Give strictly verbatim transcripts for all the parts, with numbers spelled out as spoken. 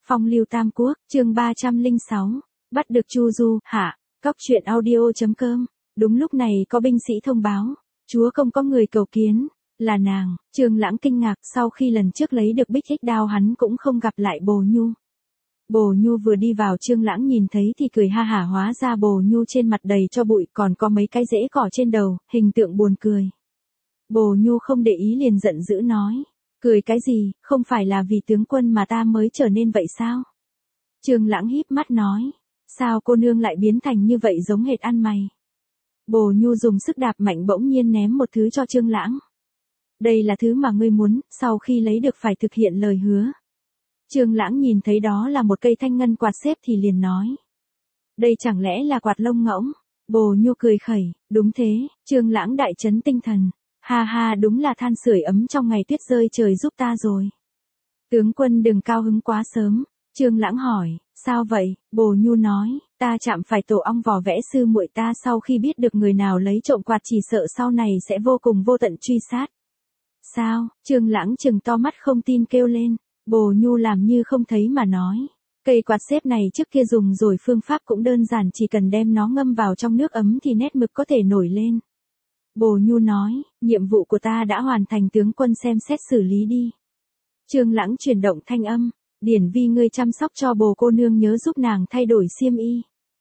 Phong lưu Tam Quốc, chương ba trăm lẻ sáu, bắt được Chu Du, hạ, cóc truyện audio.com. Đúng lúc này có binh sĩ thông báo, chúa công có người cầu kiến, là nàng. Trương Lãng kinh ngạc, sau khi lần trước lấy được bích ích đao hắn cũng không gặp lại Bồ Nhu. Bồ Nhu vừa đi vào Trương Lãng nhìn thấy thì cười ha hả, hóa ra Bồ Nhu trên mặt đầy cho bụi, còn có mấy cái rễ cỏ trên đầu, hình tượng buồn cười. Bồ Nhu không để ý liền giận dữ nói, cười cái gì, không phải là vì tướng quân mà ta mới trở nên vậy sao? Trương Lãng híp mắt nói, sao cô nương lại biến thành như vậy, giống hệt ăn mày? Bồ Nhu dùng sức đạp mạnh, bỗng nhiên ném một thứ cho Trương Lãng. Đây là thứ mà ngươi muốn, sau khi lấy được phải thực hiện lời hứa. Trương Lãng nhìn thấy đó là một cây thanh ngân quạt xếp thì liền nói, đây chẳng lẽ là quạt lông ngỗng? Bồ Nhu cười khẩy, đúng thế. Trương Lãng đại chấn tinh thần, ha ha, đúng là than sưởi ấm trong ngày tuyết rơi trời giúp ta rồi. Tướng quân đừng cao hứng quá sớm. Trương Lãng hỏi, sao vậy? Bồ Nhu nói, ta chạm phải tổ ong vò vẽ sư muội ta, sau khi biết được người nào lấy trộm quạt chỉ sợ sau này sẽ vô cùng vô tận truy sát. Sao? Trương Lãng trừng to mắt không tin kêu lên. Bồ Nhu làm như không thấy mà nói, cây quạt xếp này trước kia dùng rồi, phương pháp cũng đơn giản, chỉ cần đem nó ngâm vào trong nước ấm thì nét mực có thể nổi lên. Bồ Nhu nói, nhiệm vụ của ta đã hoàn thành, tướng quân xem xét xử lý đi. Trương Lãng chuyển động thanh âm, Điển Vi ngươi chăm sóc cho Bồ cô nương, nhớ giúp nàng thay đổi xiêm y.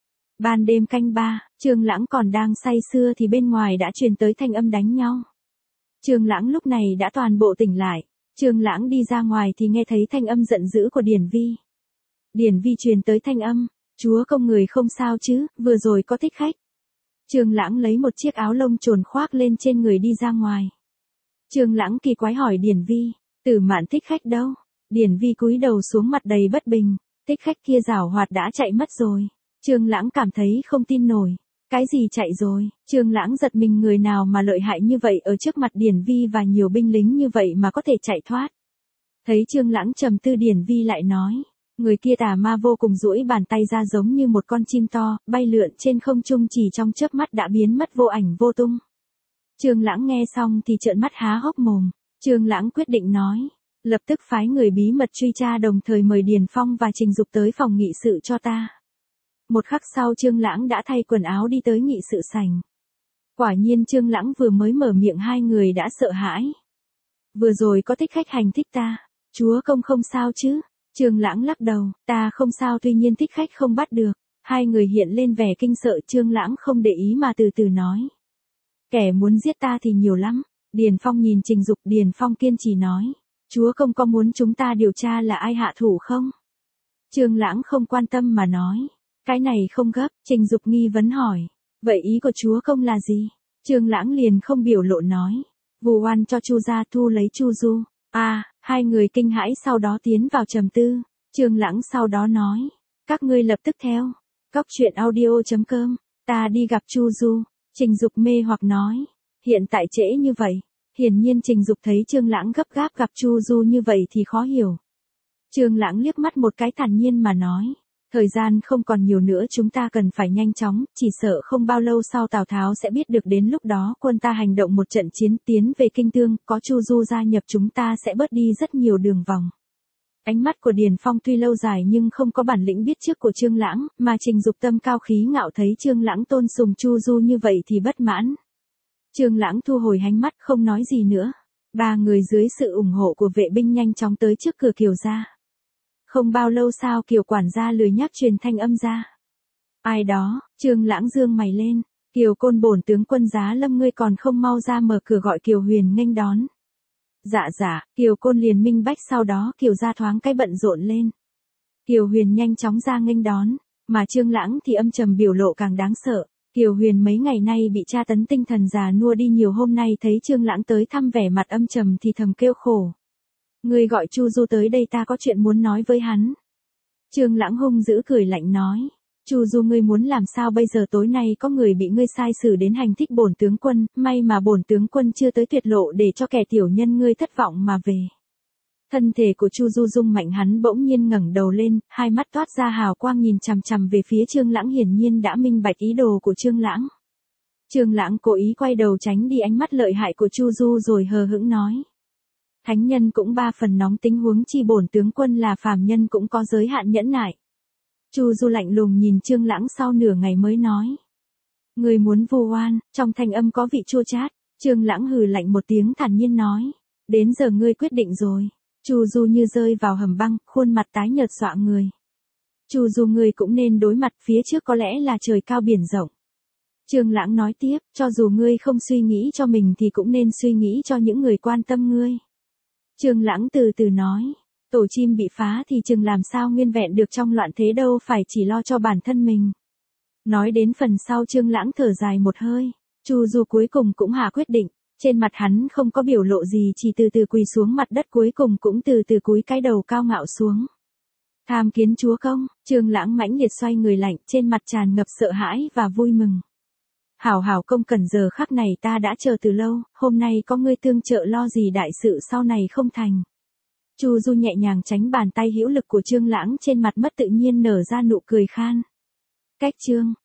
Ban đêm canh ba, Trương Lãng còn đang say sưa thì bên ngoài đã truyền tới thanh âm đánh nhau. Trương Lãng lúc này đã toàn bộ tỉnh lại. Trương Lãng đi ra ngoài thì nghe thấy thanh âm giận dữ của Điển Vi. Điển Vi truyền tới thanh âm, chúa công người không sao chứ, vừa rồi có thích khách. Trương Lãng lấy một chiếc áo lông trồn khoác lên trên người đi ra ngoài. Trương Lãng kỳ quái hỏi Điển Vi, Tử Mạn thích khách đâu? Điển Vi cúi đầu xuống, mặt đầy bất bình, thích khách kia giảo hoạt đã chạy mất rồi. Trương Lãng cảm thấy không tin nổi. Cái gì chạy rồi? Trương Lãng giật mình, người nào mà lợi hại như vậy, ở trước mặt Điển Vi và nhiều binh lính như vậy mà có thể chạy thoát. Thấy Trương Lãng trầm tư, Điển Vi lại nói, người kia tà ma vô cùng, duỗi bàn tay ra giống như một con chim to, bay lượn trên không trung, chỉ trong chớp mắt đã biến mất vô ảnh vô tung. Trương Lãng nghe xong thì trợn mắt há hốc mồm. Trương Lãng quyết định nói, lập tức phái người bí mật truy tra, đồng thời mời Điền Phong và Trình Dục tới phòng nghị sự cho ta. Một khắc sau Trương Lãng đã thay quần áo đi tới nghị sự sảnh. Quả nhiên Trương Lãng vừa mới mở miệng hai người đã sợ hãi. Vừa rồi có thích khách hành thích ta, chúa công không sao chứ? Trương Lãng lắc đầu, ta không sao, tuy nhiên thích khách không bắt được. Hai người hiện lên vẻ kinh sợ. Trương Lãng không để ý mà từ từ nói, kẻ muốn giết ta thì nhiều lắm. Điền Phong nhìn Trình Dục, Điền Phong kiên trì nói, chúa công có muốn chúng ta điều tra là ai hạ thủ không? Trương Lãng không quan tâm mà nói, cái này không gấp. Trình Dục nghi vấn hỏi, vậy ý của chúa công là gì? Trương Lãng liền không biểu lộ nói, vu oan cho Chu gia, thu lấy Chu Du. À, hai người kinh hãi sau đó tiến vào trầm tư. Trương Lãng sau đó nói, các ngươi lập tức theo cóc truyện audio.com, ta đi gặp Chu Du. Trình Dục mê hoặc nói, hiện tại trễ như vậy. Hiển nhiên Trình Dục thấy Trương Lãng gấp gáp gặp Chu Du như vậy thì khó hiểu. Trương Lãng liếc mắt một cái thản nhiên mà nói, thời gian không còn nhiều nữa, chúng ta cần phải nhanh chóng, chỉ sợ không bao lâu sau Tào Tháo sẽ biết được, đến lúc đó quân ta hành động một trận chiến tiến về Kinh Tương, có Chu Du gia nhập chúng ta sẽ bớt đi rất nhiều đường vòng. Ánh mắt của Điền Phong tuy lâu dài nhưng không có bản lĩnh biết trước của Trương Lãng, mà Trình Dục tâm cao khí ngạo, thấy Trương Lãng tôn sùng Chu Du như vậy thì bất mãn. Trương Lãng thu hồi ánh mắt không nói gì nữa. Ba người dưới sự ủng hộ của vệ binh nhanh chóng tới trước cửa Kiều gia. Không bao lâu sau Kiều quản gia lười nhác truyền thanh âm ra. Ai đó? Trương Lãng dương mày lên. Kiều Côn, bổn tướng quân Giá Lâm, ngươi còn không mau ra mở cửa gọi Kiều Huyền nghênh đón. Dạ dạ. Kiều Côn liền minh bách, sau đó Kiều gia thoáng cái bận rộn lên. Kiều Huyền nhanh chóng ra nghênh đón, mà Trương Lãng thì âm trầm, biểu lộ càng đáng sợ. Kiều Huyền mấy ngày nay bị tra tấn, tinh thần già nua đi nhiều, hôm nay thấy Trương Lãng tới thăm vẻ mặt âm trầm thì thầm kêu khổ. Ngươi gọi Chu Du tới đây, ta có chuyện muốn nói với hắn. Trương Lãng hung dữ cười lạnh nói, Chu Du ngươi muốn làm sao bây giờ? Tối nay có người bị ngươi sai xử đến hành thích bổn tướng quân, may mà bổn tướng quân chưa tới tuyệt lộ để cho kẻ tiểu nhân ngươi thất vọng mà về. Thân thể của Chu Du rung mạnh, hắn bỗng nhiên ngẩng đầu lên, hai mắt toát ra hào quang nhìn chằm chằm về phía Trương Lãng, hiển nhiên đã minh bạch ý đồ của Trương Lãng. Trương Lãng cố ý quay đầu tránh đi ánh mắt lợi hại của Chu Du rồi hờ hững nói, Thánh nhân cũng ba phần nóng tính, huống chi bổn tướng quân là phàm nhân cũng có giới hạn nhẫn nại. Chu Du lạnh lùng nhìn Trương Lãng sau nửa ngày mới nói. Người muốn vu oan, trong thanh âm có vị chua chát. Trương Lãng hừ lạnh một tiếng thản nhiên nói. Đến giờ ngươi quyết định rồi. Chu Du như rơi vào hầm băng, khuôn mặt tái nhợt dọa người. Chu Du, ngươi cũng nên đối mặt, phía trước có lẽ là trời cao biển rộng. Trương Lãng nói tiếp, cho dù ngươi không suy nghĩ cho mình thì cũng nên suy nghĩ cho những người quan tâm ngươi. Trương Lãng từ từ nói, tổ chim bị phá thì chừng làm sao nguyên vẹn được trong loạn thế, đâu phải chỉ lo cho bản thân mình. Nói đến phần sau Trương Lãng thở dài một hơi, Chu Du cuối cùng cũng hạ quyết định, trên mặt hắn không có biểu lộ gì, chỉ từ từ quỳ xuống mặt đất, cuối cùng cũng từ từ cúi cái đầu cao ngạo xuống. Tham kiến chúa công. Trương Lãng mãnh liệt xoay người lạnh, trên mặt tràn ngập sợ hãi và vui mừng. Hảo hảo công cần, giờ khắc này ta đã chờ từ lâu, hôm nay có ngươi tương trợ, lo gì đại sự sau này không thành. Chu Du nhẹ nhàng tránh bàn tay hữu lực của Trương Lãng, trên mặt mất tự nhiên nở ra nụ cười khan. Cách chương